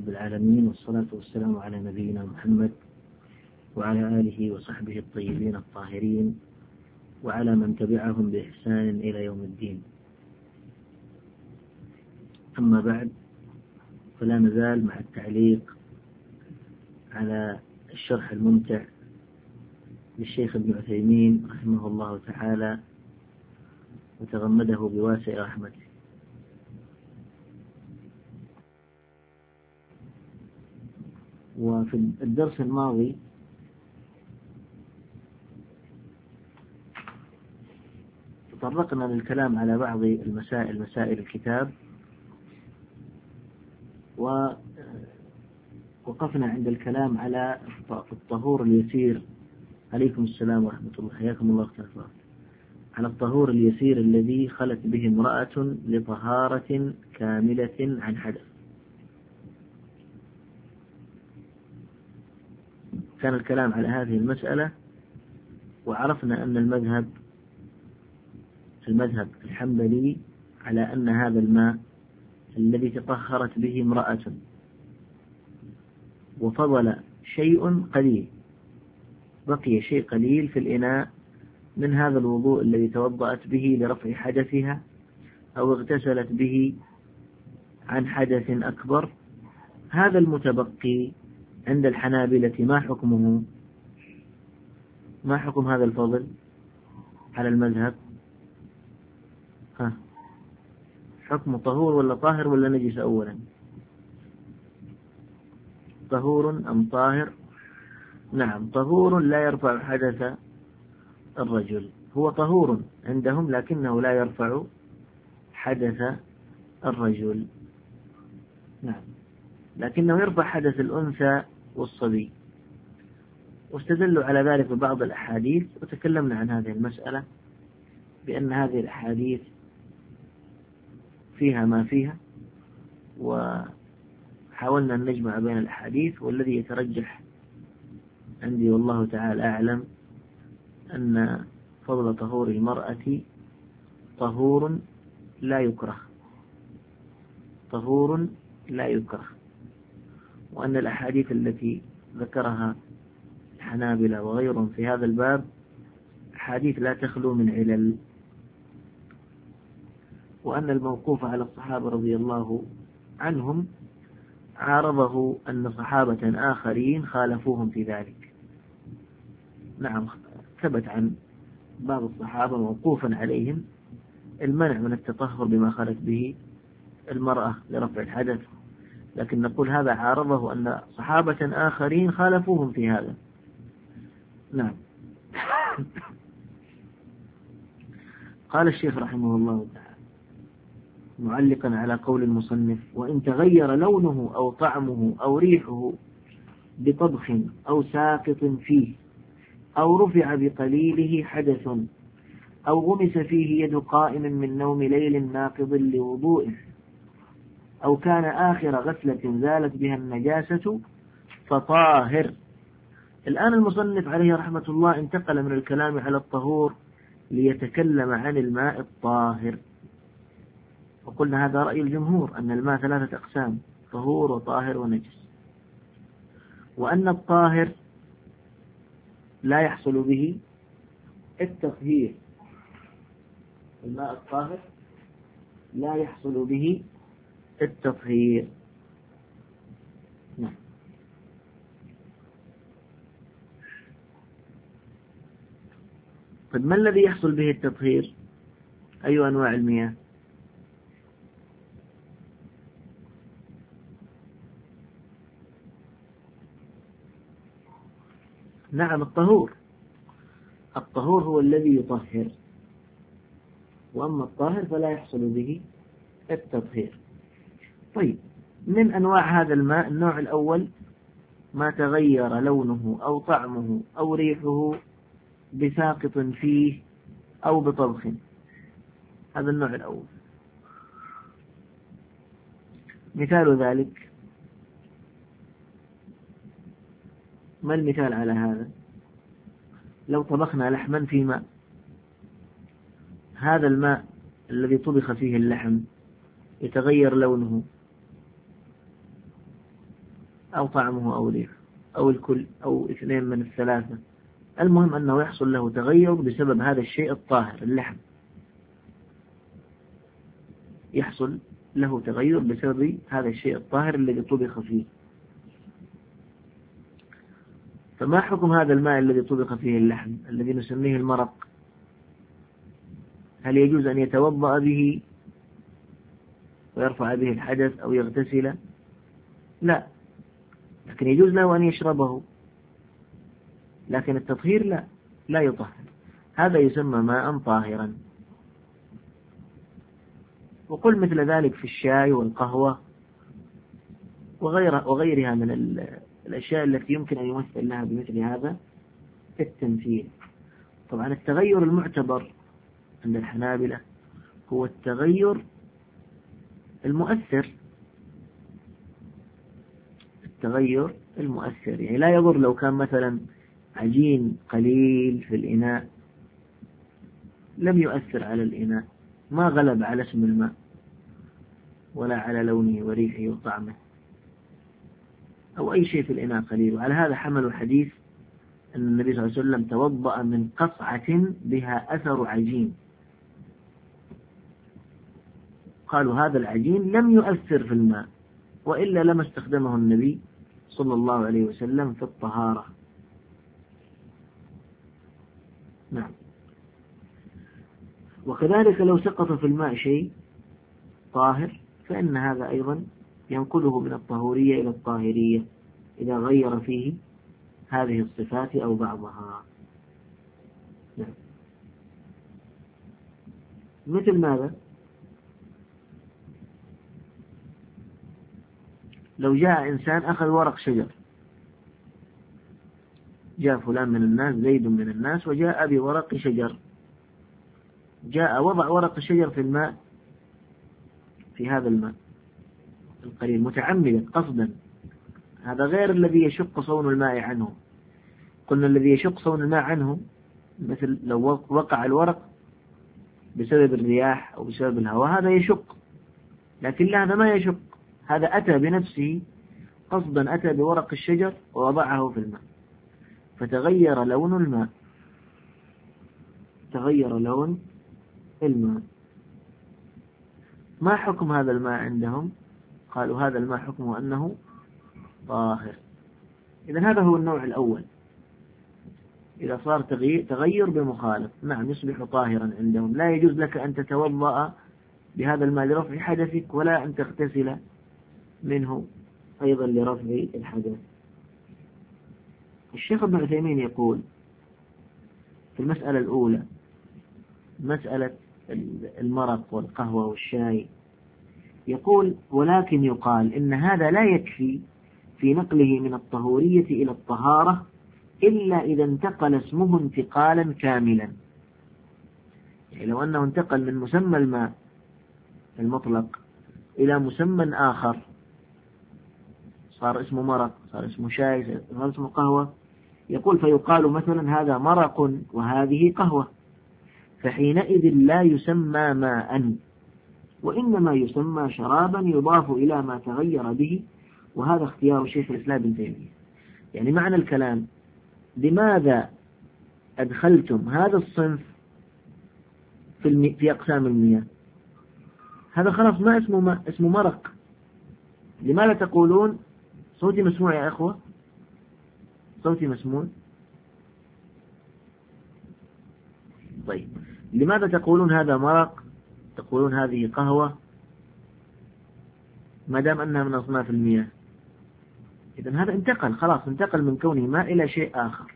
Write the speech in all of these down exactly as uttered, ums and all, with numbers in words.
رب العالمين، والصلاة والسلام على نبينا محمد وعلى آله وصحبه الطيبين الطاهرين وعلى من تبعهم بإحسان إلى يوم الدين. أما بعد، فلا نزال مع التعليق على الشرح الممتع للشيخ ابن عثيمين رحمه الله تعالى وتغمده بواسع رحمته. وفي الدرس الماضي تطرقنا للكلام على بعض المسائل مسائل الكتاب، ووقفنا عند الكلام على الطهور اليسير. عليكم السلام ورحمة الله، حياكم الله تعالى. على الطهور اليسير الذي خلت به امرأة لطهارة كاملة عن حدث. كان الكلام على هذه المسألة، وعرفنا أن المذهب المذهب الحنبلي على أن هذا الماء الذي تطهرت به امرأة وفضل شيء قليل، بقي شيء قليل في الإناء من هذا الوضوء الذي توضأت به لرفع حدثها أو اغتسلت به عن حدث أكبر، هذا المتبقي عند الحنابلة ما حكمه؟ ما حكم هذا الفضل على المذهب؟ ها، حكم طهور ولا طاهر ولا نجس؟ أولا، طهور أم طاهر؟ نعم، طهور لا يرفع حدث الرجل، هو طهور عندهم لكنه لا يرفع حدث الرجل. نعم، لكنه يرفع حدث الأنثى والصبي، واستدلوا على ذلك ببعض الأحاديث، وتكلمنا عن هذه المسألة بأن هذه الأحاديث فيها ما فيها، وحاولنا أن نجمع بين الأحاديث، والذي يترجح عندي والله تعالى أعلم أن فضل طهور المرأة طهور لا يكره، طهور لا يكره، وأن الأحاديث التي ذكرها الحنابلة وغيرهم في هذا الباب أحاديث لا تخلو من علل، وأن الموقوف على الصحابة رضي الله عنهم عارضه أن صحابة آخرين خالفوهم في ذلك. نعم، ثبت عن بعض الصحابة موقوفا عليهم المنع من التطهر بما خلت به المرأة لرفع الحدث، لكن نقول هذا عارضه أن صحابة آخرين خالفوهم في هذا. نعم. قال الشيخ رحمه الله تعالى معلقا على قول المصنف: وإن تغير لونه أو طعمه أو ريحه بطبخ أو ساقط فيه أو رفع بقليله حدث أو غمس فيه يد قائم من نوم ليل ناقض لوضوئه أو كان آخر غسلة زالت بها النجاسة فطاهر. الآن المصنف عليه رحمة الله انتقل من الكلام على الطهور ليتكلم عن الماء الطاهر، وقلنا هذا رأي الجمهور أن الماء ثلاثة أقسام: طهور وطاهر ونجس، وأن الطاهر لا يحصل به التطهير، الماء الطاهر لا يحصل به التطهير. نعم. طيب، ما الذي يحصل به التطهير؟ أي أنواع المياه؟ نعم، الطهور الطهور هو الذي يطهر، وأما الطاهر فلا يحصل به التطهير. طيب، من أنواع هذا الماء النوع الأول ما تغير لونه أو طعمه أو ريحه بساقط فيه أو بطبخ، هذا النوع الأول. مثال ذلك، ما المثال على هذا؟ لو طبخنا لحما في ماء، هذا الماء الذي طبخ فيه اللحم يتغير لونه أو طعمه أو ريحه أو الكل أو اثنين من الثلاثة، المهم أنه يحصل له تغير بسبب هذا الشيء الطاهر اللحم، يحصل له تغير بسبب هذا الشيء الطاهر الذي طبخ فيه. فما حكم هذا الماء الذي طبخ فيه اللحم الذي نسميه المرق؟ هل يجوز أن يتوضأ به ويرفع به الحدث أو يغتسل؟ لا، لكن يجوز له أن يشربه، لكن التطهير لا لا يطهر، هذا يسمى ماء طاهرا. وقل مثل ذلك في الشاي والقهوة وغيرها وغيرها من الأشياء التي يمكن أن يمثل لها بمثل هذا التمثيل. طبعا التغير المعتبر عند الحنابلة هو التغير المؤثر، التغير المؤثر يعني لا يضر لو كان مثلا عجين قليل في الإناء لم يؤثر على الإناء، ما غلب على اسم الماء ولا على لونه وريحه وطعمه، أو أي شيء في الإناء قليل. وعلى هذا حملوا حديث أن النبي صلى الله عليه وسلم توضأ من قصعة بها أثر عجين، قالوا هذا العجين لم يؤثر في الماء، وإلا لما استخدمه النبي صلى الله عليه وسلم في الطهارة. نعم. وكذلك لو سقط في الماء شيء طاهر فإن هذا أيضا ينقله من الطهورية إلى الطاهرية إذا غير فيه هذه الصفات أو بعضها. نعم. مثل ماذا؟ لو جاء إنسان أخذ ورق شجر، جاء فلان من الناس زيد من الناس وجاء بورق شجر، جاء وضع ورق الشجر في الماء، في هذا الماء القليل متعمدا قصدا، هذا غير الذي يشق صون الماء عنه. قلنا الذي يشق صون الماء عنه مثل لو وقع الورق بسبب الرياح أو بسبب الهواء هذا يشق، لكن هذا ما يشق، هذا أتى بنفسه قصدا، أتى بورق الشجر ووضعه في الماء فتغير لون الماء، تغير لون الماء. ما حكم هذا الماء عندهم؟ قالوا هذا الماء حكمه أنه طاهر. إذن هذا هو النوع الأول، إذا صار تغيير, تغير بمخالف نعم يصبح طاهرا عندهم، لا يجوز لك أن تتوضأ بهذا الماء لرفع حدثك ولا أن تغتسل منه أيضا لرفع الحدث. الشيخ ابن عثيمين يقول في المسألة الأولى مسألة المرق والقهوة والشاي، يقول ولكن يقال إن هذا لا يكفي في نقله من الطهورية إلى الطهارة إلا إذا انتقل اسمه انتقالا كاملا. يعني لو أنه انتقل من مسمى الماء المطلق إلى مسمى آخر، صار اسمه مرق، صار اسمه شاي، صار اسمه قهوة، يقول فيقال مثلا هذا مرق وهذه قهوة، فحينئذ لا يسمى ماء وإنما يسمى شرابا يضاف إلى ما تغير به، وهذا اختيار شيخ الإسلام ابن تيمية. يعني معنى الكلام لماذا أدخلتم هذا الصنف في, المي... في أقسام المياه؟ هذا خلاص ما اسمه ما اسمه مرق. لماذا تقولون صوتي مسموع يا أخوة؟ صوتي مسموع. طيب لماذا تقولون هذا مرق، تقولون هذه قهوة ما دام أنها من أصناف المياه؟ إذن هذا انتقل خلاص، انتقل من كونه ماء إلى شيء آخر.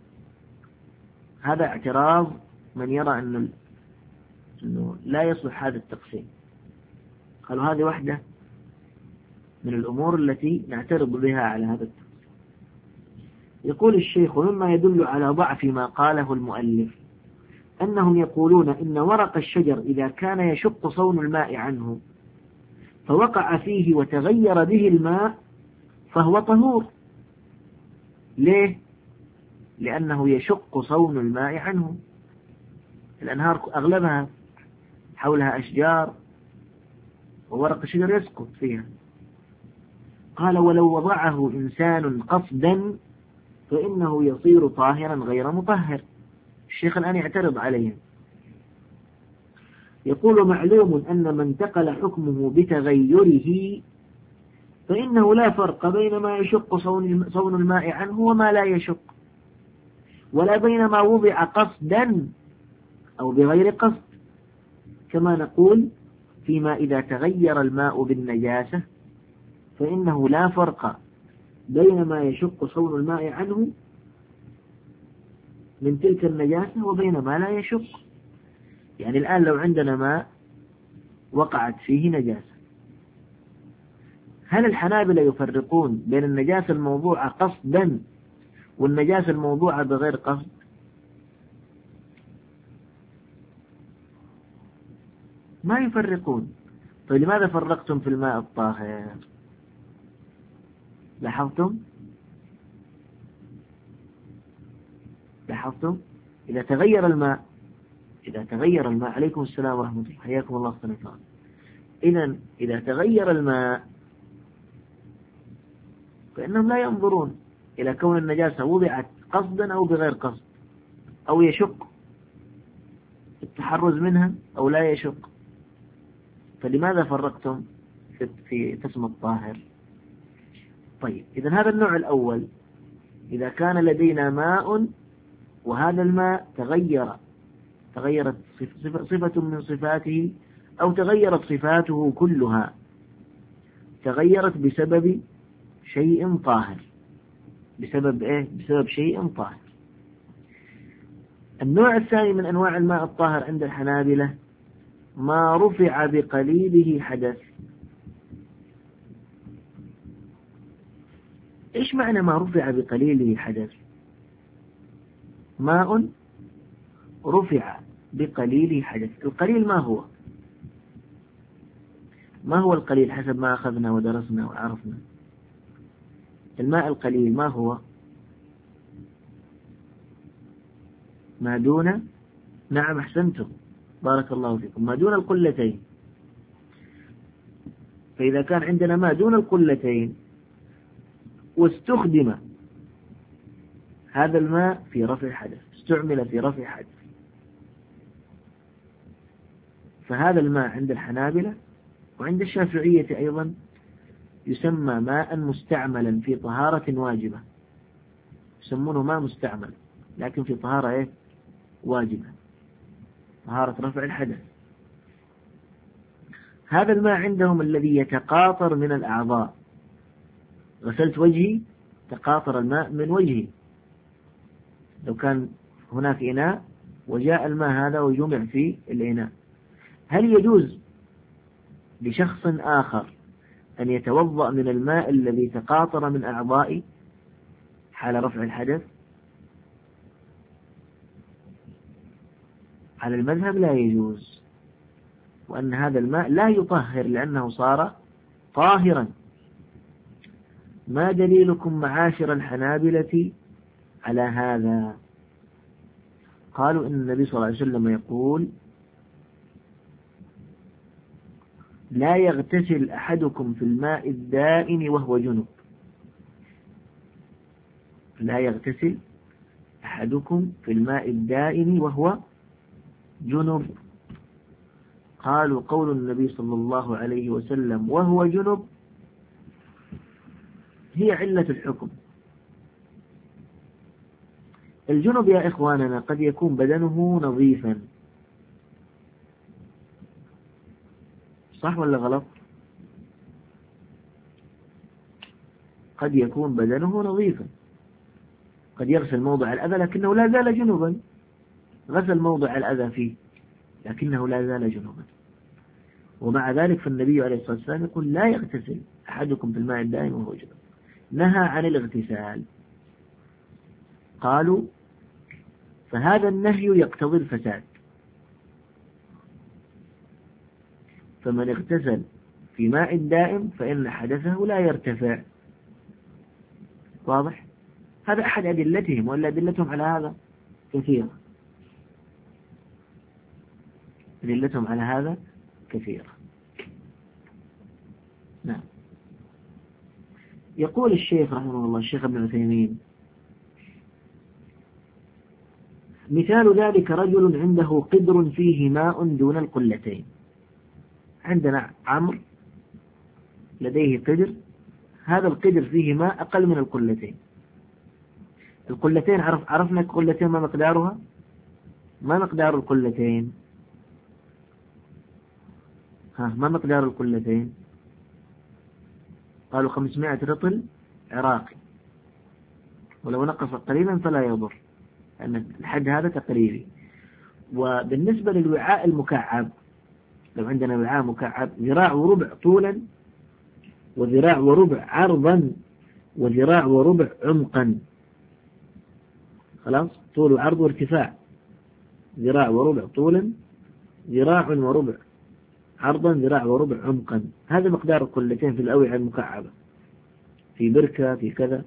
هذا اعتراض من يرى أنه, أنه لا يصلح هذا التقسيم. قالوا هذه واحدة من الأمور التي نعترض بها على هذا التقسيم. يقول الشيخ مما يدل على ضعف ما قاله المؤلف أنهم يقولون إن ورق الشجر إذا كان يشق صون الماء عنه فوقع فيه وتغير به الماء فهو طهور. ليه؟ لأنه يشق صون الماء عنه. الأنهار أغلبها حولها أشجار وورق الشجر يسقط فيها، قال ولو وضعه إنسان قصدا فإنه يصير طاهرا غير مطهر. الشيخ الآن يعترض عليهم، يقول معلوم أن من انتقل حكمه بتغيره فإنه لا فرق بين ما يشق صون الماء عنه وما لا يشق، ولا بين ما وضع قصدا أو بغير قصد، كما نقول فيما إذا تغير الماء بالنجاسة فإنه لا فرق بين ما يشق صون الماء عنه من تلك النجاسة وبين ما لا يشق. يعني الآن لو عندنا ماء وقعت فيه نجاسة، هل الحنابلة يفرقون بين النجاسة الموضوعة قصدا والنجاسة الموضوعة بغير قصد؟ ما يفرقون. فلماذا فرقتم في الماء الطاهر؟ لاحظتم لاحظتم إذا تغير الماء إذا تغير الماء عليكم السلام ورحمة الله، حياكم الله سبحانه وتعالى. إذن إذا تغير الماء فإنهم لا ينظرون إلى كون النجاسة وضعت قصدا أو بغير قصد، أو يشق التحرز منها أو لا يشق. فلماذا فرقتم في قسم الطاهر؟ طيب، إذن هذا النوع الأول إذا كان لدينا ماء وهذا الماء تغير تغيرت صفة من صفاته أو تغيرت صفاته كلها، تغيرت بسبب شيء طاهر. بسبب إيه؟ بسبب شيء طاهر. النوع الثاني من أنواع الماء الطاهر عند الحنابلة ما رفع بقليله حدث. إيش معنى ما رفع بقليله حدث؟ ماء رفع بقليله حدث. القليل ما هو؟ ما هو القليل حسب ما أخذنا ودرسنا وعرفنا؟ الماء القليل ما هو؟ ما دون، نعم أحسنتم بارك الله فيكم، ما دون القلتين. فإذا كان عندنا ما دون القلتين واستخدم هذا الماء في رفع حدث، استعمل في رفع حدث، فهذا الماء عند الحنابلة وعند الشافعية أيضا يسمى ماء مستعملا في طهارة واجبة. يسمونه ماء مستعمل لكن في طهارة إيه؟ واجبة، طهارة رفع الحدث. هذا الماء عندهم الذي يتقاطر من الأعضاء. غسلت وجهي تقاطر الماء من وجهي، لو كان هناك إناء وجاء الماء هذا وجمع في الإناء، هل يجوز لشخص آخر أن يتوضأ من الماء الذي تقاطر من أعضائي حال رفع الحدث؟ على المذهب لا يجوز، وأن هذا الماء لا يطهر لأنه صار طاهرا. ما دليلكم معاشر الحنابلة على هذا؟ قالوا إن النبي صلى الله عليه وسلم يقول لا يغتسل أحدكم في الماء الدائم وهو جنب. لا يغتسل أحدكم في الماء الدائم وهو جنب. قالوا قول النبي صلى الله عليه وسلم وهو جنب هي علة الحكم. الجنب يا إخواننا قد يكون بدنه نظيفا، صح ولا غلط؟ قد يكون بدنه نظيفا، قد يغسل موضع الأذى لكنه لا زال جنبا، غسل موضع الأذى فيه لكنه لا زال جنبا. ومع ذلك فالنبي عليه الصلاة والسلام يقول لا يغتسل أحدكم في الماء الدائم وهو جنب، نهى عن الاغتسال. قالوا فهذا النهي يقتضي الفساد، فمن اغتسل في ماء دائم فإن حدثه لا يرتفع. واضح؟ هذا أحد أدلتهم، وإلا أدلتهم على هذا كثيرة، أدلتهم على هذا كثيرة. نعم. يقول الشيخ رحمه الله الشيخ ابن عثيمين: مثال ذلك رجل عنده قدر فيه ماء دون القلتين. عندنا عمرو لديه قدر، هذا القدر فيه ماء أقل من القلتين. القلتين عرف عرفنا القلتين ما مقدارها؟ ما مقدار القلتين؟ ها ما مقدار القلتين؟ قالوا خمسمائة رطل عراقي، ولو نقص قليلا فلا يضر، أن الحد هذا تقريبي. وبالنسبة للوعاء المكعب، لو عندنا وعاء مكعب ذراع وربع طولا وذراع وربع عرضا وذراع وربع عمقا، خلاص، طول وعرض وارتفاع، ذراع وربع طولا، ذراع وربع عرضا، ذراع وربع عمقا، هذا مقدار القلتين في الأوعية المكعبة، في بركة في كذا.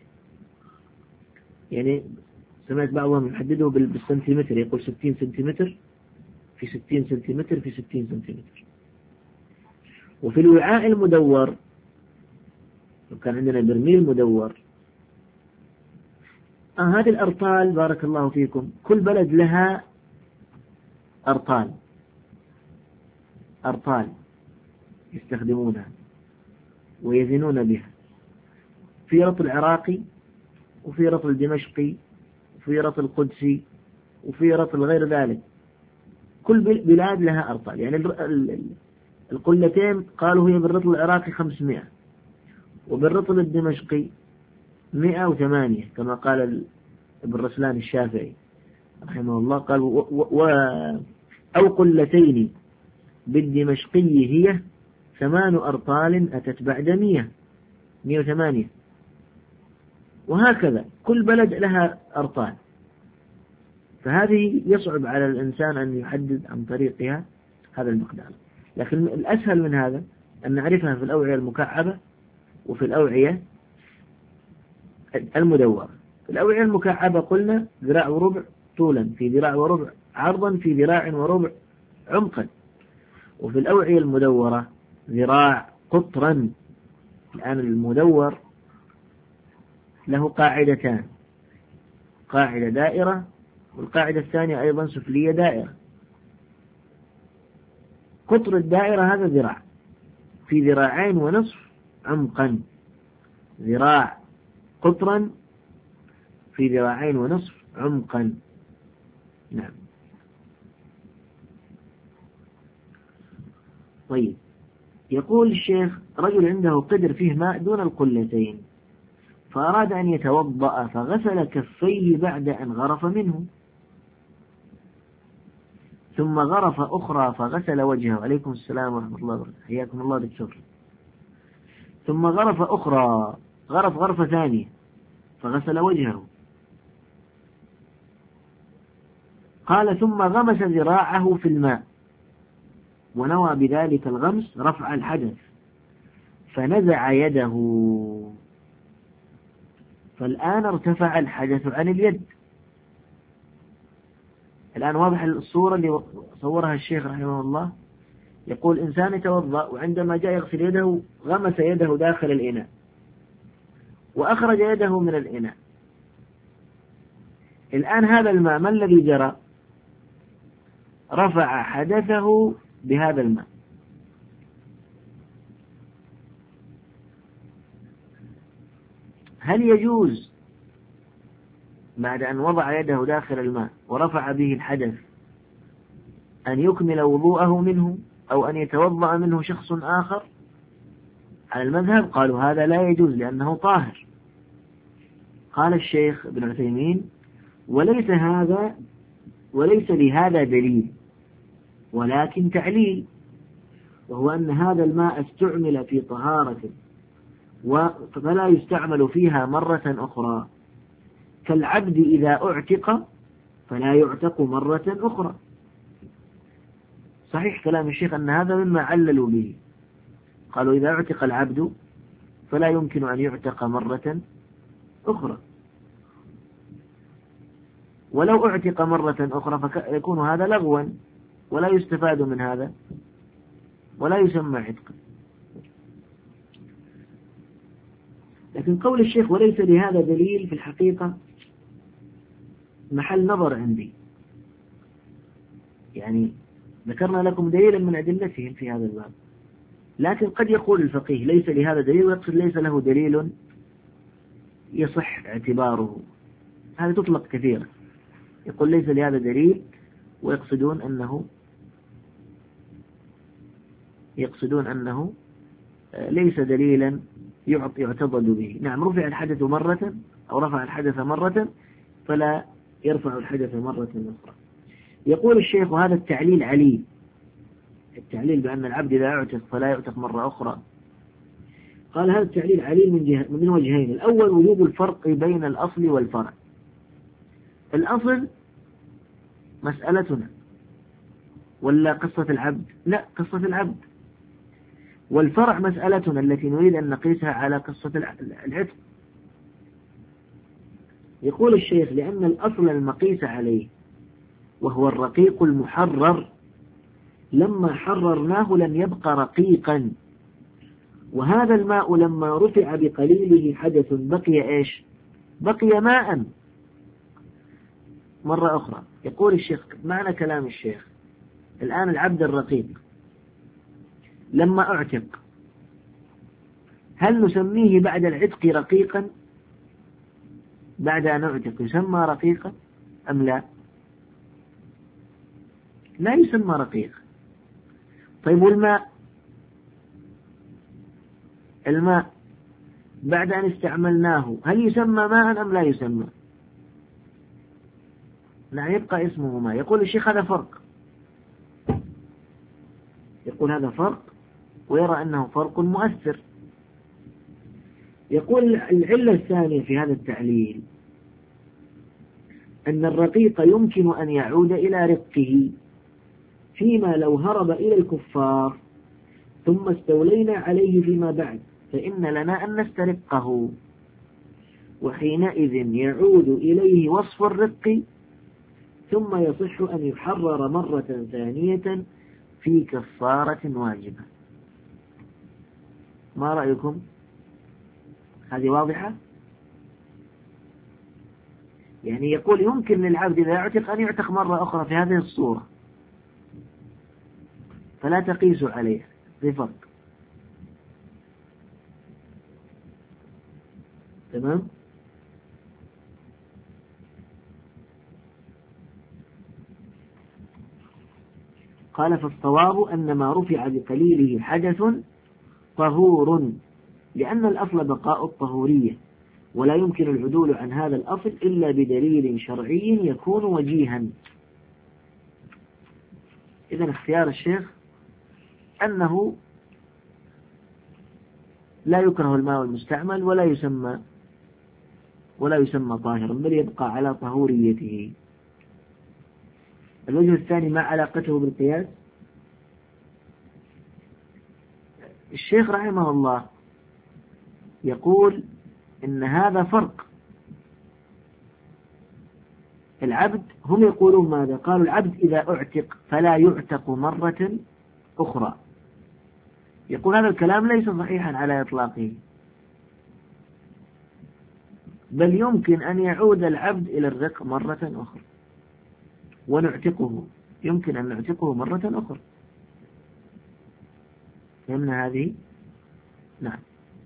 يعني سمعت بعضهم يحدده بالسنتيمتر، يقول ستين سنتيمتر في ستين سنتيمتر في ستين سنتيمتر. وفي الوعاء المدور، لو كان عندنا برميل مدور، آه هذه الأرطال بارك الله فيكم، كل بلد لها أرطال أرطال يستخدمونها ويزنون بها، في رطل عراقي وفي رطل دمشقي وفي رطل قدسي وفي رطل غير ذلك، كل بلاد لها أرطال. يعني القلتين قالوا هي بالرطل العراقي خمسمائة، وبالرطل الدمشقي مئة وثمانية كما قال ابن رسلان الشافعي رحمه الله، قال و و أو قلتين بالدمشقي هي ثمان أرطال أتت بعد مئة، مئة وثمانية، وهكذا كل بلد لها أرطال. فهذه يصعب على الإنسان أن يحدد عن طريقها هذا المقدار، لكن الأسهل من هذا أن نعرفها في الأوعية المكعبة وفي الأوعية المدورة. في الأوعية المكعبة قلنا ذراع وربع طولا في ذراع وربع عرضا في ذراع وربع عمقا، وفي الأوعية المدورة ذراع قطرا. الآن المدور له قاعدتان، قاعدة دائرة والقاعدة الثانية أيضا سفلية دائرة. قطر الدائرة هذا ذراع في ذراعين ونصف عمقا، ذراع قطرا في ذراعين ونصف عمقا. نعم. طيب، يقول الشيخ: رجل عنده قدر فيه ماء دون القلتين، فأراد أن يتوضأ فغسل كفيه بعد أن غرف منه، ثم غرف أخرى فغسل وجهه. عليكم السلام ورحمة الله وبركاته، حياكم الله دكتور. ثم غرف أخرى، غرف غرفة ثانية فغسل وجهه. قال: ثم غمس ذراعه في الماء ونوى بذلك الغمس رفع الحدث، فنزع يده، فالآن ارتفع الحدث عن اليد. الآن واضح الصورة اللي صورها الشيخ رحمه الله. يقول إنسان يتوضأ وعندما جاء يغسل يده غمس يده داخل الإناء وأخرج يده من الإناء. الآن هذا الماء ما الذي جرى؟ رفع حدثه بهذا الماء. هل يجوز بعد أن وضع يده داخل الماء ورفع به الحدث أن يكمل وضوءه منه أو أن يتوضأ منه شخص آخر؟ على المذهب قالوا هذا لا يجوز لأنه طاهر. قال الشيخ ابن عثيمين: وليس هذا وليس لهذا دليل، ولكن تعليل، وهو أن هذا الماء استعمل في طهارة فلا يستعمل فيها مرة أخرى، كالعبد إذا اعتق فلا يعتق مرة أخرى. صحيح كلام الشيخ أن هذا مما عللوا به، قالوا إذا اعتق العبد فلا يمكن أن يعتق مرة أخرى، ولو اعتق مرة أخرى فيكون هذا لغوا ولا يستفاد من هذا ولا يسمى عتقا. لكن قول الشيخ وليس لهذا دليل في الحقيقة محل نظر عندي. يعني ذكرنا لكم دليلا من أدلتهم في هذا الباب، لكن قد يقول الفقيه ليس لهذا دليل ويقصد ليس له دليل يصح اعتباره. هذا تطلق كثيرا، يقول ليس لهذا دليل ويقصدون أنه يقصدون أنه ليس دليلا يعتضد به. نعم، رفع الحدث مرة أو رفع الحدث مرة فلا يرفع الحدث مرة أخرى. يقول الشيخ هذا التعليل عليل، التعليل بأن العبد إذا اعتق فلا يعتق مرة أخرى. قال هذا التعليل عليل من, جهة من وجهين. الأول وجود الفرق بين الأصل والفرع. الأصل مسألتنا ولا قصة العبد؟ لا، قصة العبد. والفرع مسألتنا التي نريد أن نقيسها على قصة العتق. يقول الشيخ لأن الأصل المقيس عليه وهو الرقيق المحرر لما حررناه لم يبقى رقيقا، وهذا الماء لما رفع بقليله حدث بقي إيش؟ بقي ماء. مرة أخرى يقول الشيخ معنى كلام الشيخ الآن العبد الرقيق لما أعتق هل نسميه بعد العتق رقيقا؟ بعد أن أعتق يسمى رقيقا أم لا؟ لا يسمى رقيق. طيب والماء؟ الماء بعد أن استعملناه هل يسمى ماء أم لا يسمى؟ لا، يبقى اسمه ماء. يقول الشيخ هذا فرق، يقول هذا فرق ويرى أنه فرق مؤثر. يقول العلة الثانية في هذا التعليل أن الرقيق يمكن أن يعود إلى رقه فيما لو هرب إلى الكفار ثم استولينا عليه فيما بعد فإن لنا أن نسترقه، وحينئذ يعود إليه وصف الرق ثم يصح أن يحرر مرة ثانية في كفارة واجبة. ما رأيكم؟ هذه واضحة؟ يعني يقول يمكن للعبد إذا يعتق أن يعتق مرة أخرى في هذه الصورة فلا تقيسوا عليه بفرق. تمام؟ قال فالصواب أن ما رفع بقليله حدث طهور لأن الأصل بقاء الطهورية، ولا يمكن العدول عن هذا الأصل إلا بدليل شرعي يكون وجيها. إذن اختيار الشيخ أنه لا يكره الماء المستعمل ولا يسمى ولا يسمى طاهرا بل يبقى على طهوريته. الوجه الثاني ما علاقته بالقياس؟ الشيخ رحمه الله يقول إن هذا فرق. العبد هم يقولون ماذا؟ قالوا العبد إذا اعتق فلا يعتق مرة أخرى. يقول هذا الكلام ليس صحيحا على إطلاقه، بل يمكن أن يعود العبد إلى الرق مرة أخرى ونعتقه، يمكن أن نعتقه مرة أخرى. فهمنا هذه؟ نعم.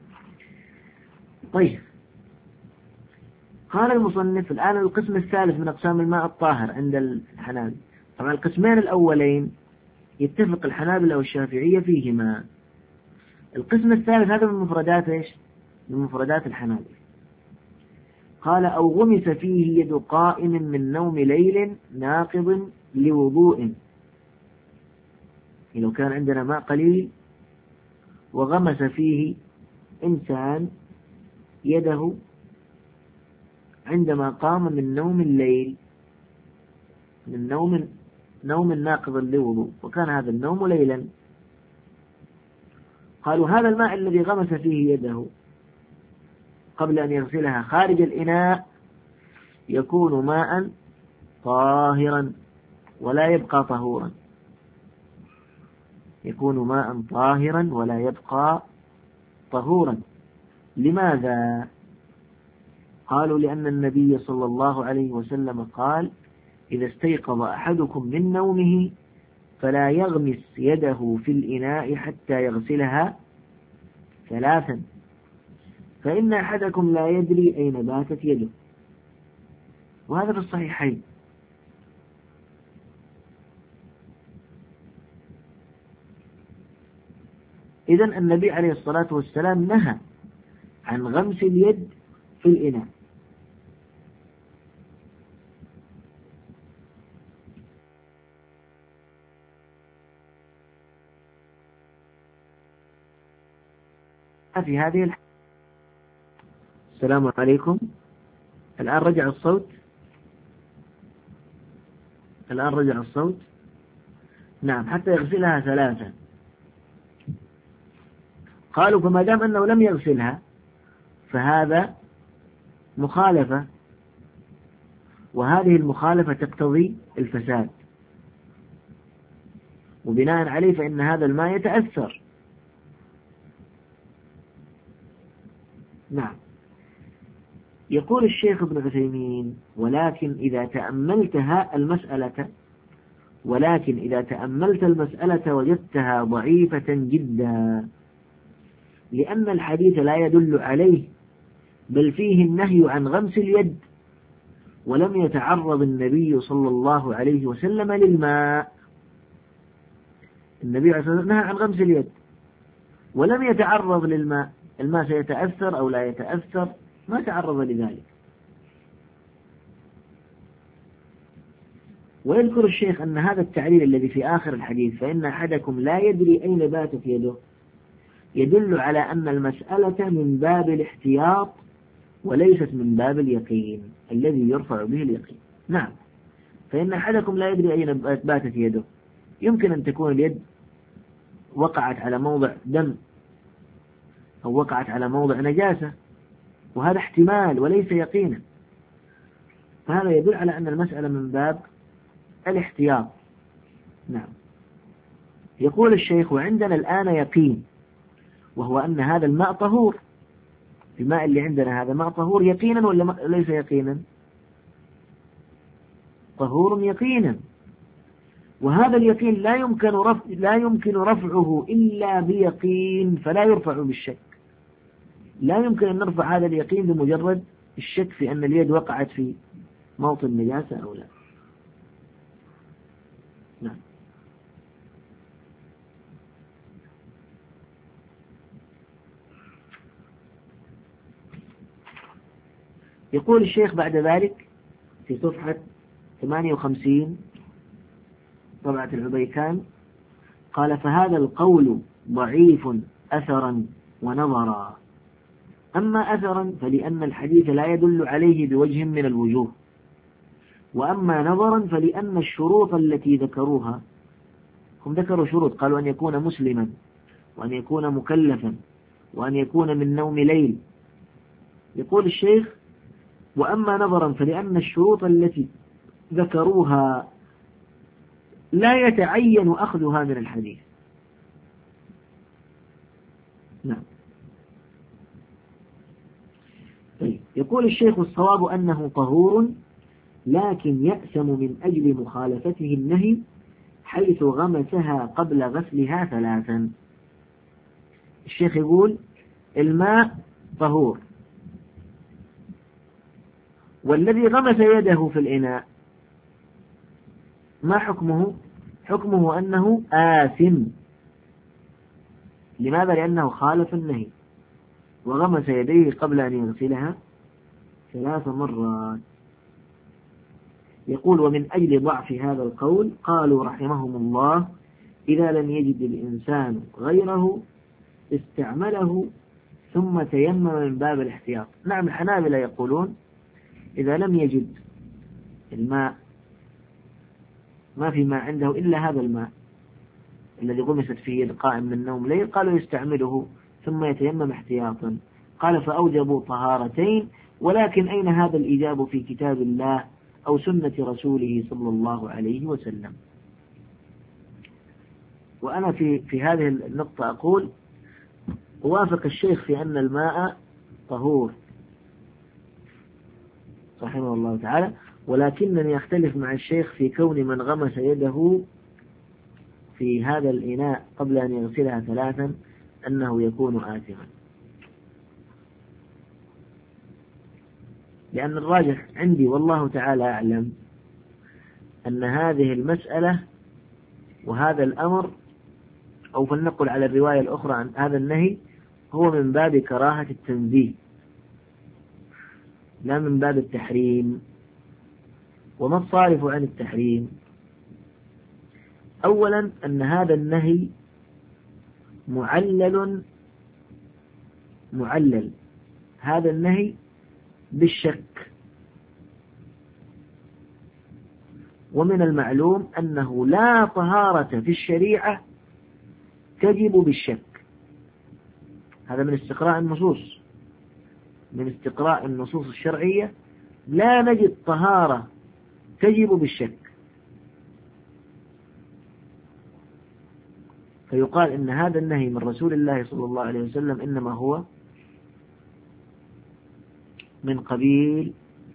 طيب، قال المصنف الآن القسم الثالث من أقسام الماء الطاهر عند الحنابلة. طبعا القسمين الأولين يتفق الحنابلة والشافعية فيهما. القسم الثالث هذا من مفردات إيش؟ من مفردات الحنابلة. قال أو غمس فيه يد قائم من نوم ليل ناقض لوضوء. لو كان عندنا ماء قليل وغمس فيه إنسان يده عندما قام من نوم الليل، من نوم نوم ناقض لوضوء، وكان هذا النوم ليلا، قالوا هذا الماء الذي غمس فيه يده قبل أن يغسلها خارج الإناء يكون ماء طاهرا ولا يبقى طهورا، يكون ماء طاهرا ولا يبقى طهورا. لماذا؟ قالوا لأن النبي صلى الله عليه وسلم قال إذا استيقظ أحدكم من نومه فلا يغمس يده في الإناء حتى يغسلها ثلاثا فإن أحدكم لا يدري أين باتت يده، وهذا في الصحيحين. إذن النبي عليه الصلاة والسلام نهى عن غمس اليد في الإناء. في هذه الحالة السلام عليكم. الآن رجع الصوت الآن رجع الصوت نعم، حتى يغسلها ثلاثا. قالوا فما دام أنه لم يغسلها فهذا مخالفة، وهذه المخالفة تقتضي الفساد، وبناء عليه فإن هذا الماء يتأثر. نعم. يقول الشيخ ابن عثيمين ولكن إذا تأملتها المسألة ولكن إذا تأملت المسألة وجدتها ضعيفة جدا، لأن الحديث لا يدل عليه، بل فيه النهي عن غمس اليد، ولم يتعرض النبي صلى الله عليه وسلم للماء. النبي عليه الصلاة والسلام نهى عن غمس اليد ولم يتعرض للماء، الماء سيتأثر أو لا يتأثر، ما تعرض لذلك. ويذكر الشيخ أن هذا التعليل الذي في آخر الحديث فإن أحدكم لا يدري أين باتت يده يدل على أن المسألة من باب الاحتياط وليست من باب اليقين الذي يرفع به اليقين. نعم، فإن أحدكم لا يدري أين باتت يده، يمكن أن تكون اليد وقعت على موضع دم أو وقعت على موضع نجاسة، وهذا احتمال وليس يقينا، فهذا يدل على أن المسألة من باب الاحتياط. نعم. يقول الشيخ وعندنا الآن يقين، وهو أن هذا الماء طهور. الماء اللي عندنا هذا ماء طهور يقينا ولا ليس يقينا؟ طهور يقينا، وهذا اليقين لا يمكن رفع لا يمكن رفعه إلا بيقين، فلا يرفع بالشك. لا يمكن أن نرفع هذا اليقين بمجرد الشك في أن اليد وقعت في موطن نجاسة أو لا. نعم. يقول الشيخ بعد ذلك في صفحة ثمانية وخمسين طبعة العبيكان قال فهذا القول ضعيف أثرا ونظرا، أما أثرا فلأن الحديث لا يدل عليه بوجه من الوجوه، وأما نظرا فلأن الشروط التي ذكروها، هم ذكروا شروط، قالوا أن يكون مسلما وأن يكون مكلفا وأن يكون من نوم ليل. يقول الشيخ وأما نظرا فلأن الشروط التي ذكروها لا يتعين أخذها من الحديث. نعم. طيب. يقول الشيخ الصواب أنه طهور لكن يأسم من أجل مخالفته النهي حيث غمسها قبل غسلها ثلاثا. الشيخ يقول الماء طهور، والذي غمس يده في الإناء ما حكمه؟ حكمه أنه آثم. لماذا؟ لأنه خالف النهي وغمس يديه قبل أن يغسلها ثلاث مرات. يقول ومن أجل ضعف هذا القول قالوا رحمهم الله إذا لم يجد الإنسان غيره استعمله ثم تيمم من باب الاحتياط. نعم، الحنابلة يقولون إذا لم يجد الماء، ما في ماء عنده إلا هذا الماء الذي غمست فيه يد قائم من النوم ليل، قالوا يستعمله ثم يتيمم احتياطا. قال فأوجبوا طهارتين، ولكن أين هذا الإجاب في كتاب الله أو سنة رسوله صلى الله عليه وسلم؟ وأنا في في هذه النقطة أقول أوافق الشيخ في أن الماء طهور رحمه الله تعالى. ولكنني أختلف مع الشيخ في كون من غمس يده في هذا الإناء قبل أن يغسلها ثلاثا أنه يكون آثما، لأن الراجح عندي والله تعالى أعلم أن هذه المسألة وهذا الأمر، أو فلنقل على الرواية الأخرى عن هذا النهي، هو من باب كراهة التنزيه لا من باب التحريم. وما الصارف عن التحريم؟ أولا أن هذا النهي معلل معلل هذا النهي بالشك، ومن المعلوم أنه لا طهارة في الشريعة تجب بالشك. هذا من استقراء النصوص من استقراء النصوص الشرعية لا نجد طهارة تجب بالشك، فيقال إن هذا النهي من رسول الله صلى الله عليه وسلم إنما هو من قبيل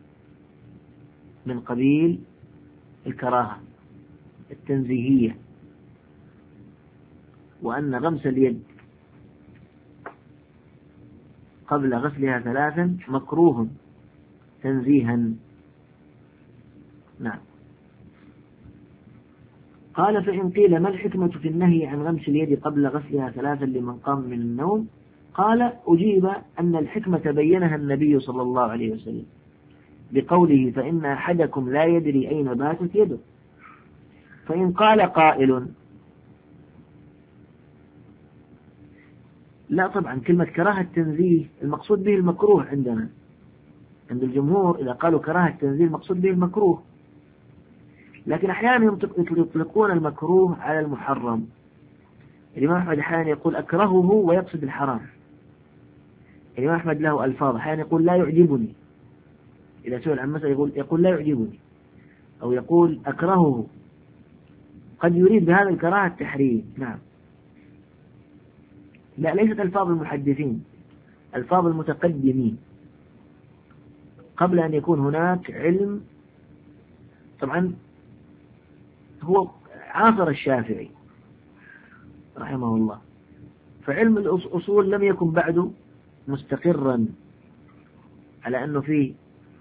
من قبيل الكراهة التنزيهية، وأن غمس اليد قبل غسلها ثلاثا مكروه تنزيها. نعم. قال: فإن قيل ما الحكمة في النهي عن غمس اليد قبل غسلها ثلاثا لمن قام من النوم؟ قال: أجيب أن الحكمة بينها النبي صلى الله عليه وسلم بقوله: فإن أحدكم لا يدري أين باتت يده. فإن قال قائل: لا طبعا كلمة كراهة تنزيه المقصود به المكروه عندنا، عند الجمهور إذا قالوا كراهة تنزيه المقصود به المكروه، لكن أحيانا يطلقون المكروه على المحرم. الإمام أحمد أحيانا يقول أكرهه ويقصد الحرام. الإمام أحمد له ألفاظ، أحيانا يقول لا يعجبني، إذا سئل عن مسألة يقول يقول لا يعجبني، أو يقول أكرهه، قد يريد بهذا الكراهة التحريم. نعم. لا، ليست ألفاظ المحدثين، ألفاظ المتقدمين قبل أن يكون هناك علم. طبعا هو عاصر الشافعي رحمه الله، فعلم الأصول لم يكن بعد مستقرا على أنه فيه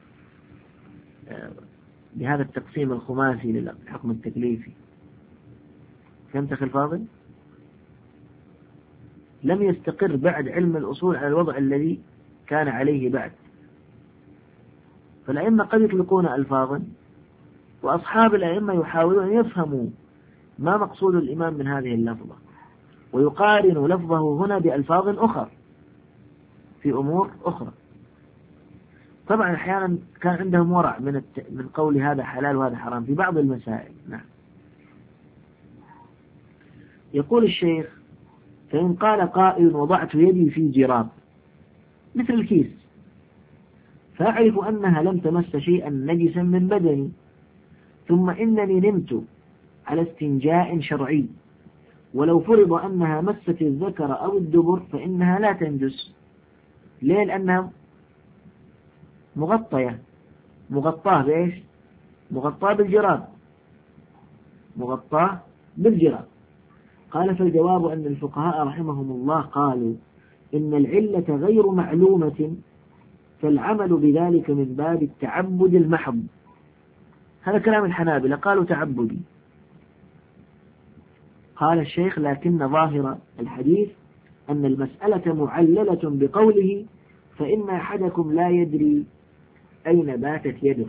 بهذا التقسيم الخماسي للحكم التكليفي. فهمت أخي الفاضل؟ لم يستقر بعد علم الأصول على الوضع الذي كان عليه بعد، فالأئمة قد يطلقون ألفاظا، وأصحاب الأئمة يحاولون أن يفهموا ما مقصود الإمام من هذه اللفظة، ويقارن لفظه هنا بألفاظ أخرى في أمور أخرى. طبعا أحيانا كان عندهم ورع من الت... من قول هذا حلال وهذا حرام في بعض المسائل. نعم. يقول الشيخ: فإن قال قائل وضعت يدي في جراب مثل الكيس، فأعرف أنها لم تمس شيئا نجسا من بدني، ثم إنني نمت على استنجاء شرعي، ولو فرض أنها مست الذكر أو الدبر فإنها لا تنجس. ليه؟ لأنها مغطية مغطاة بإيش؟ مغطاة بالجراب مغطاة بالجراب. قال: فالجواب أن الفقهاء رحمهم الله قالوا إن العلة غير معلومة، فالعمل بذلك من باب التعبد المحض. هذا كلام الحنابلة، قالوا تعبدي. قال الشيخ: لكن ظاهر الحديث أن المسألة معللة بقوله: فإن أحدكم لا يدري أين باتت يده.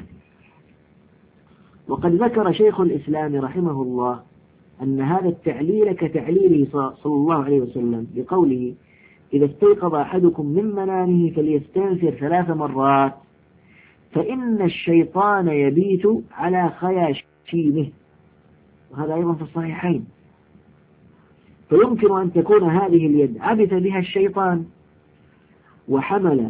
وقد ذكر شيخ الإسلام رحمه الله أن هذا التعليل كتعليله صلى الله عليه وسلم بقوله: إذا استيقظ أحدكم من منامه فليستنثر ثلاث مرات، فإن الشيطان يبيت على خياشيمه. وهذا أيضا في الصحيحين. فيمكن أن تكون هذه اليد عبث بها الشيطان وحمل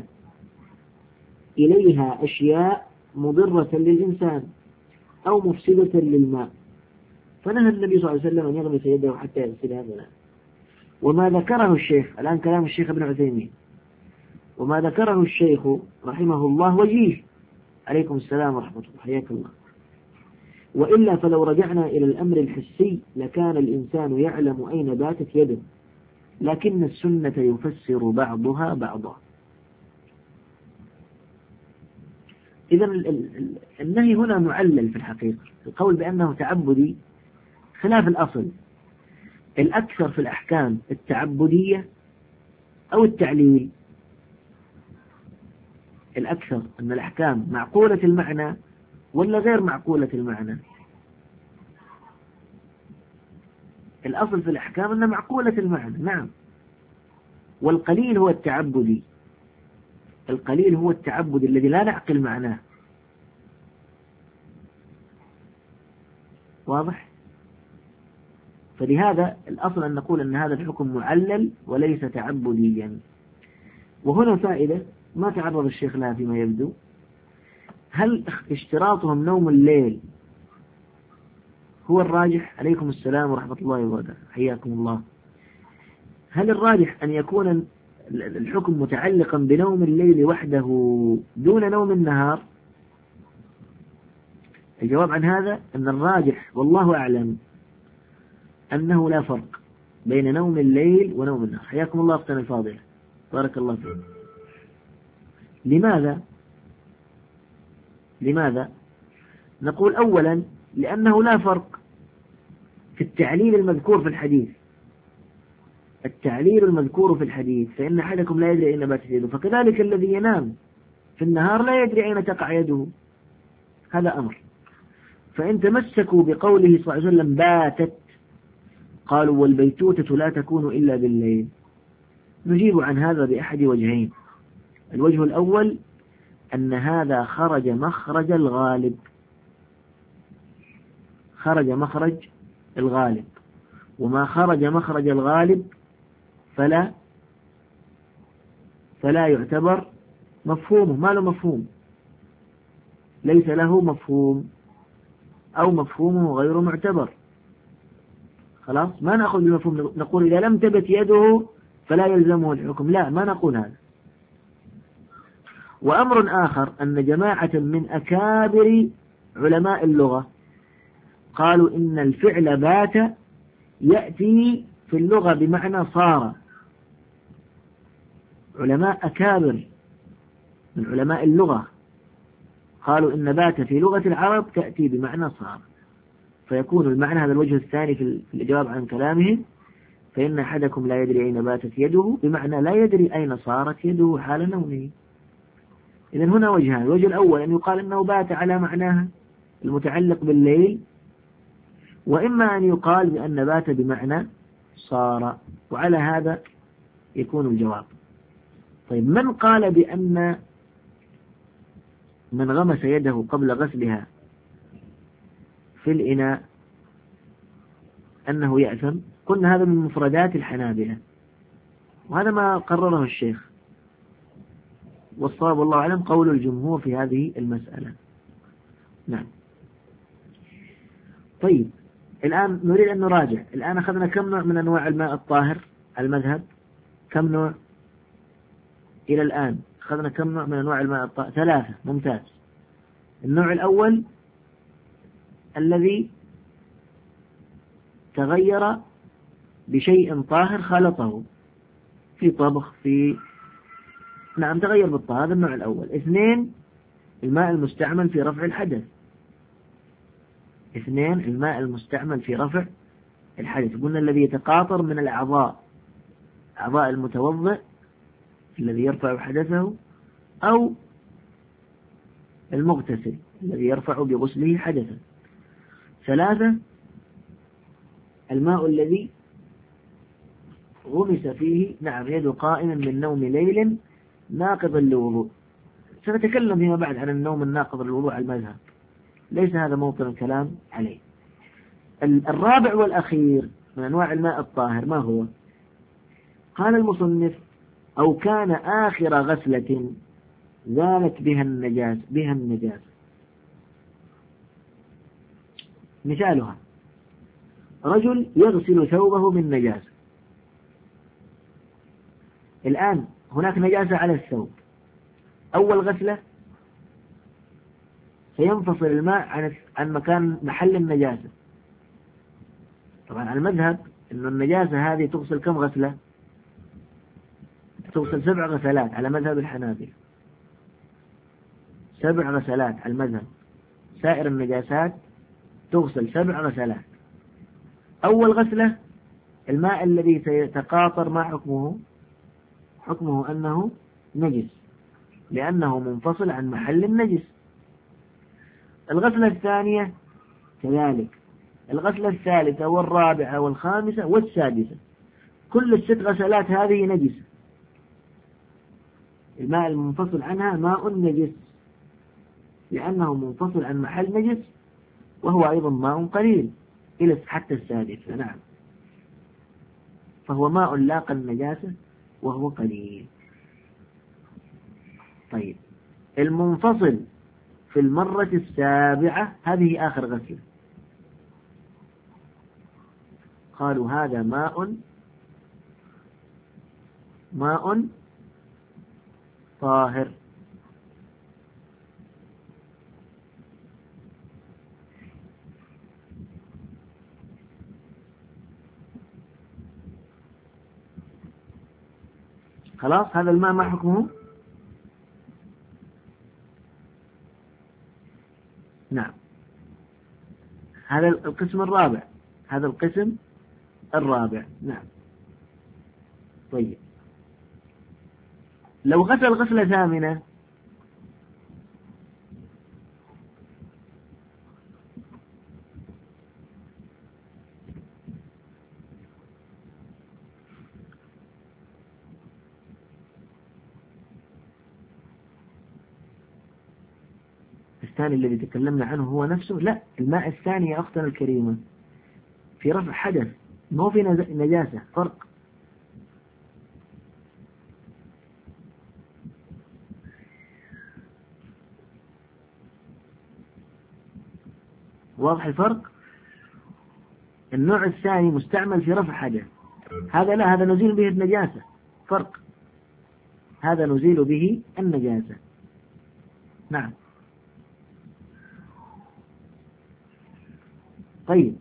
إليها أشياء مضرة للإنسان أو مفسدة للماء، فنهى النبي صلى الله عليه وسلم أن يغمس يده حتى يغسلها ثلاث. وما ذكره الشيخ الآن كلام الشيخ ابن عثيمين، وما ذكره الشيخ رحمه الله وجيه. عليكم السلام ورحمة الله، حياك الله. وإلا فلو رجعنا إلى الأمر الحسي لكان الإنسان يعلم أين باتت يده، لكن السنة يفسر بعضها بعضا. إذا النهي هنا معلل في الحقيقة. القول بأنه تعبدي خلاف الأصل. الأكثر في الأحكام التعبدية أو التعليل. الأكثر أن الأحكام معقولة المعنى ولا غير معقولة المعنى. الأصل في الأحكام أنها معقولة المعنى، نعم. والقليل هو التعبدي. القليل هو التعبد الذي لا نعقل معناه. واضح؟ فلهذا الأصل أن نقول أن هذا الحكم معلل وليس تعبديا. وهنا فائدة ما تعرض الشيخ لها فيما يبدو. هل اشتراطهم نوم الليل هو الراجح؟ عليكم السلام ورحمة الله وبركاته، حياكم الله. هل الراجح أن يكون الحكم متعلقا بنوم الليل وحده دون نوم النهار؟ الجواب عن هذا أن الراجح والله أعلم أنه لا فرق بين نوم الليل ونوم النهار. حياكم الله أختنا الفاضلة، بارك الله فيك. لماذا؟ لماذا؟ نقول أولا لأنه لا فرق في التعليل المذكور في الحديث. التعليل المذكور في الحديث فإن أحدكم لا يدري أين باتت يده، فكذلك الذي ينام في النهار لا يدري أين تقع يده. هذا أمر. فإن تمسكوا بقوله صلى الله عليه وسلم باتت، قالوا والبيتوتة لا تكون إلا بالليل. نجيب عن هذا بأحد وجهين. الوجه الأول أن هذا خرج مخرج الغالب، خرج مخرج الغالب، وما خرج مخرج الغالب فلا فلا يعتبر مفهومه، ما له مفهوم، ليس له مفهوم أو مفهومه غير معتبر. خلاص ما نأخذ بمفهوم نقول إذا لم تبت يده فلا يلزمه الحكم، لا، ما نقول هذا. وأمر آخر أن جماعة من أكابر علماء اللغة قالوا إن الفعل بات يأتي في اللغة بمعنى صار. علماء أكابر من علماء اللغة قالوا إن بات في لغة العرب تأتي بمعنى صار، فيكون المعنى هذا الوجه الثاني في الجواب عن كلامهم، فإن أحدكم لا يدري أين باتت يده، بمعنى لا يدري أين صارت يده حال نومه. إذن هنا وجهان. الوجه الأول أن يقال أنه بات على معناها المتعلق بالليل، وإما أن يقال بأن بات بمعنى صار، وعلى هذا يكون الجواب. طيب من قال بأن من غمس يده قبل غسلها في الإناء أنه يأثم؟ قلنا هذا من مفردات الحنابلة، وهذا ما قرره الشيخ، والصواب والله أعلم قول الجمهور في هذه المسألة. نعم. طيب الآن نريد أن نراجع. الآن أخذنا كم نوع من أنواع الماء الطاهر المذهب؟ كم نوع إلى الآن؟ أخذنا كم نوع من أنواع الماء الطاهر؟ ثلاثة. ممتاز. النوع الأول الذي تغير بشيء طاهر خلطه في طبخ في نعم تغير بالطهارة، هذا النوع الأول. اثنين الماء المستعمل في رفع الحدث. اثنين الماء المستعمل في رفع الحدث. قلنا الذي يتقاطر من الأعضاء، أعضاء المتوضئ الذي يرفع حدثه، أو المغتسل الذي يرفع بغسله حدثا. ثلاثة الماء الذي غمس فيه نعم يد قائما من نوم ليل ناقض للوضوء. سنتكلم فيما بعد عن النوم الناقض للوضوء على المذهب، ليس هذا موطن الكلام عليه. الرابع والأخير من أنواع الماء الطاهر ما هو؟ قال المصنف أو كان آخر غسلة زالت بها النجاس بها النجاس. مثالها رجل يغسل ثوبه من نجاسة. الآن هناك نجاسة على الثوب، أول غسلة سينفصل الماء عن عن مكان محل النجاسة. طبعا على المذهب إنه النجاسة هذه تغسل كم غسلة؟ تغسل سبع غسلات على مذهب الحنابلة، سبع غسلات على المذهب، سائر النجاسات تغسل سبع غسلات. أول غسلة الماء الذي سيتقاطر ما حكمه؟ حكمه أنه نجس لأنه منفصل عن محل النجس. الغسلة الثانية كذلك، الغسلة الثالثة والرابعة والخامسة والسادسة، كل الست غسلات هذه نجسة، الماء المنفصل عنها ماء نجس لأنه منفصل عن محل نجس، وهو أيضا ماء قليل إلى حتى السادسة. نعم، فهو ماء لاقى النجاسة وهو قليل. طيب، المنفصل في المرة السابعة هذه آخر غسلة، قالوا هذا ماء ماء طاهر. خلاص، هذا الماء ما حكمه؟ نعم، هذا القسم الرابع، هذا القسم الرابع. نعم. طيب، لو غسل غسلة ثامنة الثاني الذي تكلمنا عنه هو نفسه؟ لا، الماء الثاني يا أختنا الكريمة في رفع حدث، مو في نجاسة، فرق. واضح الفرق؟ النوع الثاني مستعمل في رفع حدث، هذا لا، هذا نزيل به النجاسة، فرق، هذا نزيل به النجاسة. نعم. طيب،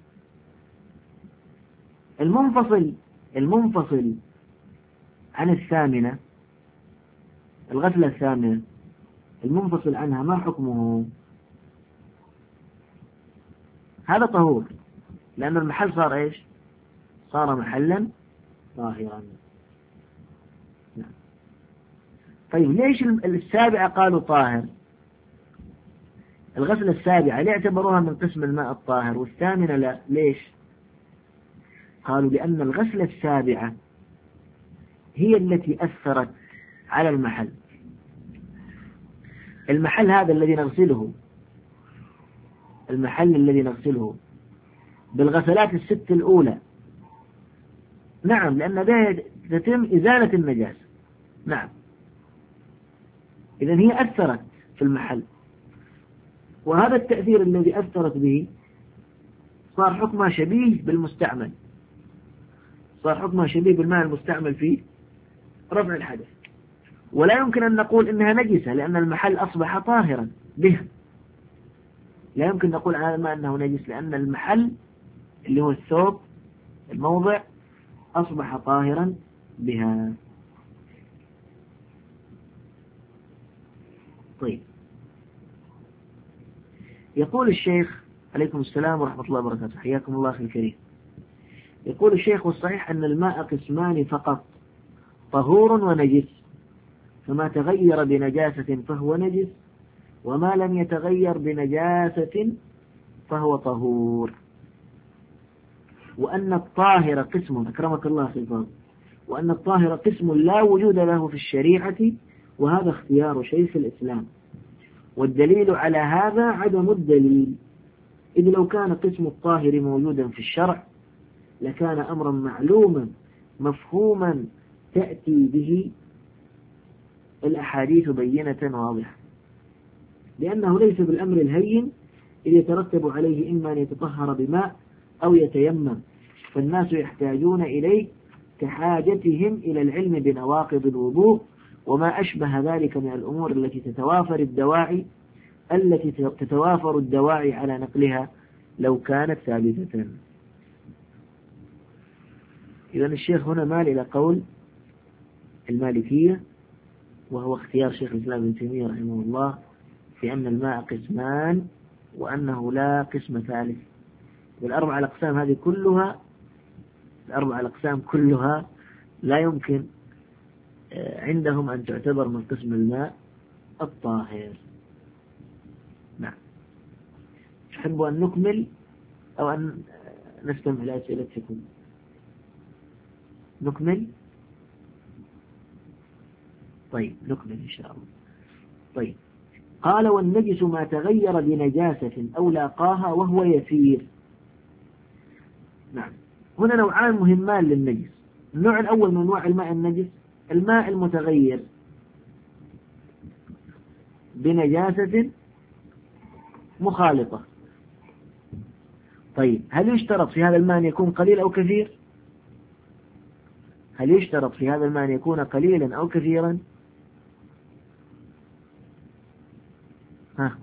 المنفصل المنفصل عن الثامنة، الغسلة الثامنة المنفصل عنها ما حكمه؟ هذا طهور لأن المحل صار إيش؟ صار محلا طاهرا. نعم. طيب، ليش السابعة قالوا طاهر؟ الغسلة السابعة ليه اعتبروها من قسم الماء الطاهر والثامنة لا؟ ليش؟ قالوا لأن الغسلة السابعة هي التي أثرت على المحل، المحل هذا الذي نغسله، المحل الذي نغسله بالغسلات الست الأولى. نعم، لأن ده تتم إزالة النجاسة. نعم، إذن هي أثرت في المحل، وهذا التأثير الذي أثرت به صار حكمها شبيه بالمستعمل، صار حكمها شبيه بالماء المستعمل في رفع الحدث، ولا يمكن أن نقول إنها نجسة لأن المحل أصبح طاهرا بها. لا يمكن نقول على الماء أنه نجس لأن المحل اللي هو الثوب، الموضع، أصبح طاهرا بها. طيب، يقول الشيخ عليكم السلام ورحمة الله وبركاته، حياكم الله أخي الكريم. يقول الشيخ والصحيح أن الماء قسمان فقط، طهور ونجس، فما تغير بنجاسة فهو نجس، وما لم يتغير بنجاسة فهو طهور. وأن الطاهر قسم، أكرمك الله أخي الفاضل، وأن الطاهر قسم لا وجود له في الشريعة، وهذا اختيار شيخ الإسلام، والدليل على هذا عدم الدليل، إذ لو كان قسم الطاهر موجودا في الشرع لكان أمرا معلوما مفهوما تأتي به الأحاديث بينة واضحة، لأنه ليس بالأمر الهين إذ يترتب عليه إما أن يتطهر بماء أو يتيمم، فالناس يحتاجون إليه كحاجتهم إلى العلم بنواقض الوضوء وما أشبه ذلك من الأمور التي تتوافر الدواعي التي تتوافر الدواعي على نقلها لو كانت ثابتة. إذن الشيخ هنا مال إلى قول المالكية، وهو اختيار شيخ الإسلام ابن تيمية رحمه الله، في أن الماء قسمان وأنه لا قسم ثالث. والأربع الأقسام هذه كلها الأربع الأقسام كلها لا يمكن عندهم أن تعتبر من قسم الماء الطاهر. نعم. تحب أن نكمل أو أن نستمع إلى أسئلتكم؟ نكمل؟ طيب نكمل إن شاء الله. طيب قال والنجس ما تغير بنجاسة أو لاقاها وهو يسير. نعم. هنا نوعان مهمان للنجس. النوع الأول من أنواع الماء النجس الماء المتغير بنجاسة مخالطة. طيب هل يشترط في هذا الماء أن يكون قليل أو كثير؟ هل يشترط في هذا الماء أن يكون قليلا أو كثيرا؟ ها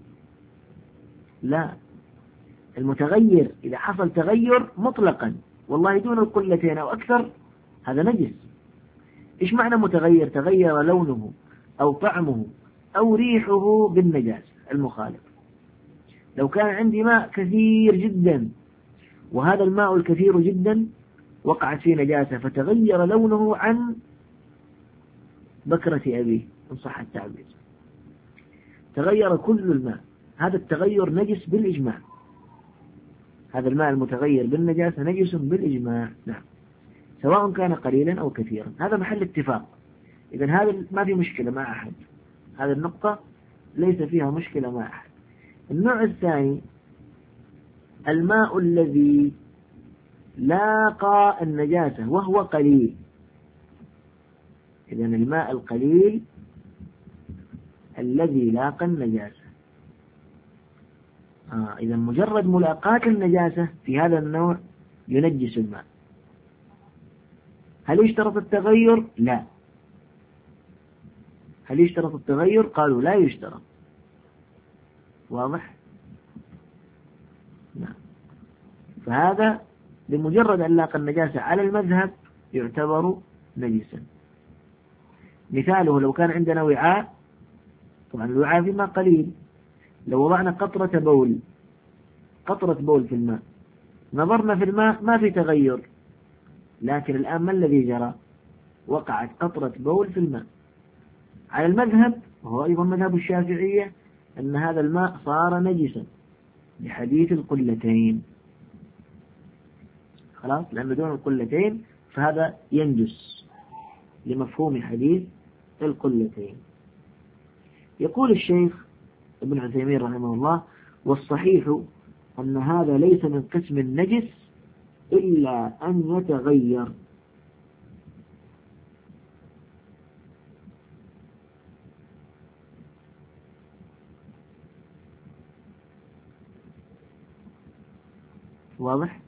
لا. المتغير إذا حصل تغير مطلقا والله دون القلتين أو أكثر هذا نجس. إيش معنى متغير؟ تغير لونه أو طعمه أو ريحه بالنجاسة المخالط. لو كان عندي ماء كثير جدا وهذا الماء الكثير جدا وقعت فيه نجاسة فتغير لونه عن بكرة أبيه إن صح التعبير، تغير كل الماء، هذا التغير نجس بالإجماع. هذا الماء المتغير بالنجاسة نجس بالإجماع. نعم. سواء كان قليلا أو كثيرا، هذا محل اتفاق. إذن هذا ما في مشكلة مع أحد، هذه النقطة ليس فيها مشكلة مع أحد. النوع الثاني الماء الذي لاقى النجاسة وهو قليل. إذن الماء القليل الذي لاقى النجاسة. آه إذن مجرد ملاقاة النجاسة في هذا النوع ينجس الماء. هل يشترط التغير؟ لا. هل يشترط التغير؟ قالوا لا يشترط. واضح؟ نعم. فهذا بمجرد أن لاقى النجاسة على المذهب يعتبر نجسا. مثاله لو كان عندنا وعاء، طبعا الوعاء في ماء قليل، لو وضعنا قطرة بول قطرة بول في الماء، نظرنا في الماء ما في تغير، لكن الآن ما الذي جرى؟ وقعت قطرة بول في الماء. على المذهب وهو أيضا مذهب الشافعية أن هذا الماء صار نجسا لحديث القلتين. خلاص، لأن دون القلتين فهذا ينجس لمفهوم حديث القلتين. يقول الشيخ ابن عثيمين رحمه الله: والصحيح أن هذا ليس من قسم النجس إلا أن يتغير. واضح؟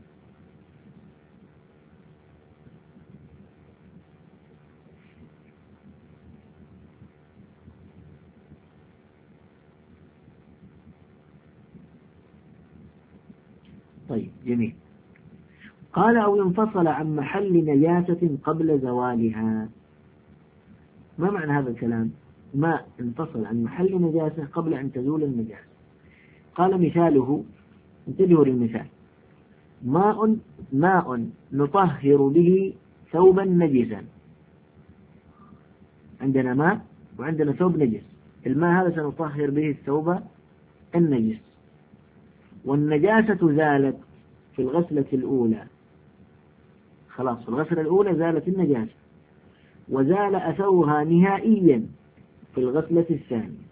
طيب جميل. قال: أو ينفصل عن محل نجاسة قبل زوالها. ما معنى هذا الكلام؟ ما انفصل عن محل نجاسة قبل أن تزول النجاسة. قال: مثاله، انتبهوا للمثال: ماء ماء نطهر به ثوبا نجسا. عندنا ماء وعندنا ثوب نجس، الماء هذا سنطهر به الثوب النجس، والنجاسة زالت في الغسلة الأولى. خلاص، في الغسلة الأولى زالت النجاسة، وزال أثرها نهائيا في الغسلة الثانية،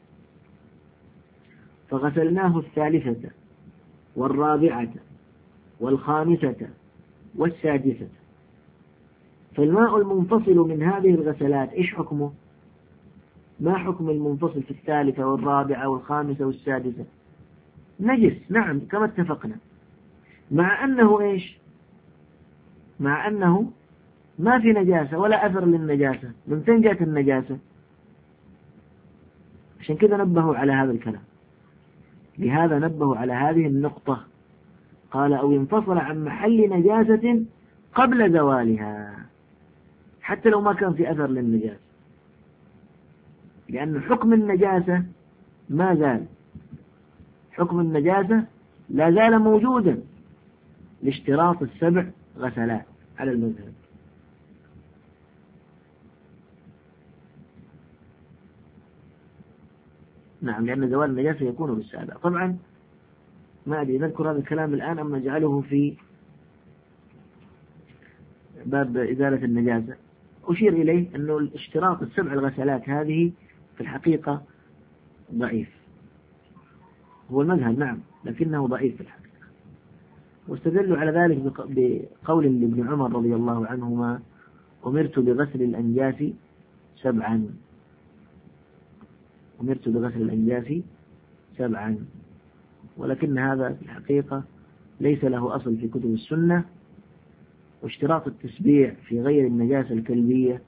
فغسلناه الثالثة والرابعة والخامسة والسادسة. فالماء المنفصل من هذه الغسلات إيش حكمه؟ ما حكم المنفصل في الثالثة والرابعة والخامسة والسادسة؟ نجس، نعم، كما اتفقنا، مع أنه إيش؟ مع أنه ما في نجاسة ولا أثر للنجاسة، من فين جاءت النجاسة؟ عشان كذا نبهوا على هذا الكلام، لهذا نبهوا على هذه النقطة. قال أو انفصل عن محل نجاسة قبل زوالها، حتى لو ما كان في أثر للنجاسة، لأن حكم النجاسة ما زال، حكم النجاسة لا زال موجودا لاشتراط السبع غسلات على المذهب. نعم، لأن زوال النجاسة يكون بالسابع. طبعا ما أدري نذكر هذا الكلام الآن أم نجعله في باب إزالة النجاسة. أشير إليه أنه اشتراط السبع الغسلات هذه في الحقيقة ضعيف، هو المذهب نعم لكنه ضعيف في الحقيقة. واستدلوا على ذلك بقول لابن عمر رضي الله عنهما أمرت بغسل الأنجاس سبعا، أمرت بغسل الأنجاس سبعا، ولكن هذا في الحقيقة ليس له أصل في كتب السنة. واشتراط التسبيع في غير النجاسة الكلبية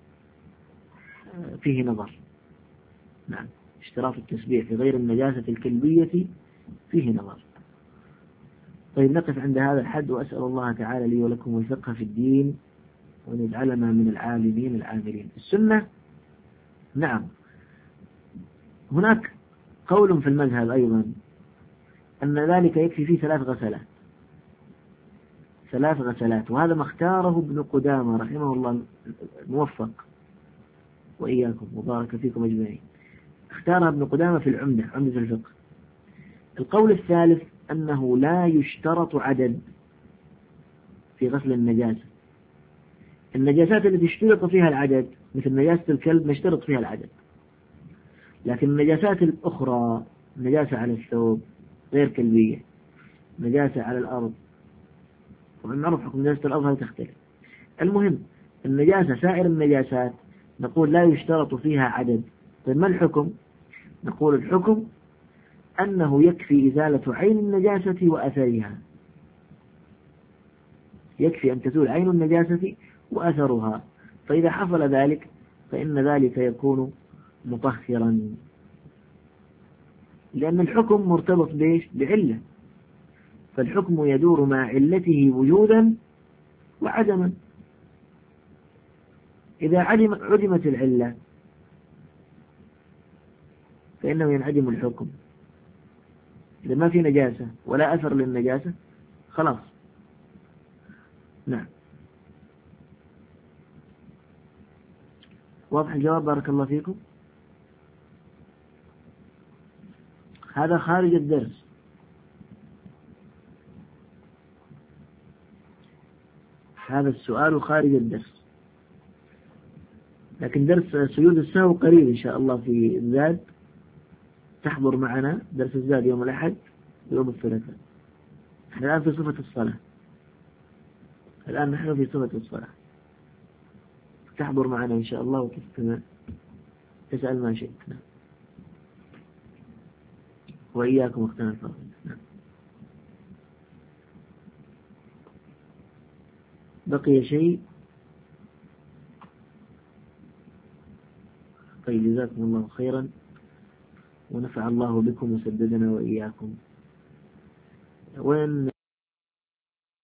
فيه نظر. نعم، اشتراط التسبيع في غير النجاسة الكلبية فيه نظر. طيب نقف عند هذا الحد، وأسأل الله تعالى لي ولكم الفقه في الدين، وأن يجعلنا من العالمين العاملين. السنة نعم، هناك قول في المذهب أيضا أن ذلك يكفي فيه ثلاث غسلات، ثلاث غسلات، وهذا ما اختاره ابن قدامة رحمه الله الموفق وإياكم وبارك فيكم أجمعين، اختارها ابن قدامة في العمدة، عمدة الفقه. القول الثالث أنه لا يشترط عدد في غسل النجاسة. النجاسات التي اشترط فيها العدد مثل نجاسة الكلب نشترط فيها العدد، لكن النجاسات الأخرى، نجاسة على الثوب غير كلبية، نجاسة على الأرض، طبعا نعرف حكم نجاسة الأرض هذه تختلف. المهم النجاسة سائر النجاسات نقول لا يشترط فيها عدد. طيب ما الحكم؟ نقول الحكم أنه يكفي إزالة عين النجاسة وأثرها، يكفي أن تزول عين النجاسة وأثرها، فإذا حصل ذلك فإن ذلك يكون مطهرا، لأن الحكم مرتبط بإيش؟ بعلة، فالحكم يدور مع علته وجودا وعدما. إذا عدم عدمت العلة فإنه ينعدم الحكم. إذا ما في نجاسة ولا أثر للنجاسة خلاص. نعم، واضح الجواب بارك الله فيكم. هذا خارج الدرس، هذا السؤال خارج الدرس، لكن درس سجود السهو قريب إن شاء الله في الزاد، تحضر معنا درس الزاد يوم الأحد ويوم الثلاثاء. نحن الآن في صفة الصلاة، الآن نحن في صفة الصلاة، تحضر معنا إن شاء الله وتستمع تسأل ما شئت. نعم. وإياكم اختنا الفاضل. نعم. بقي شيء؟ طيب جزاكم الله خيرا ونفع الله بكم وسددنا وإياكم. وين